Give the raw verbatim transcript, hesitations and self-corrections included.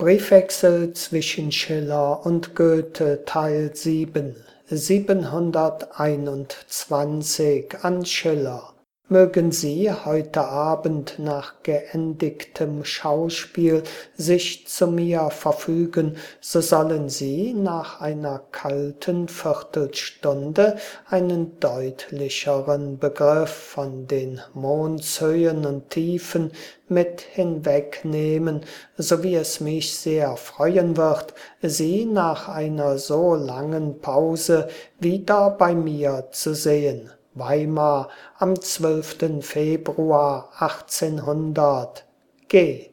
Briefwechsel zwischen Schiller und Goethe Teil sieben siebenhunderteinundzwanzig an Schiller. Mögen Sie heute Abend nach geendigtem Schauspiel sich zu mir verfügen, so sollen Sie nach einer kalten Viertelstunde einen deutlicheren Begriff von den Mondshöhen und Tiefen mit hinwegnehmen, so wie es mich sehr freuen wird, Sie nach einer so langen Pause wieder bei mir zu sehen. Weimar am zwölften Februar achtzehnhundert. G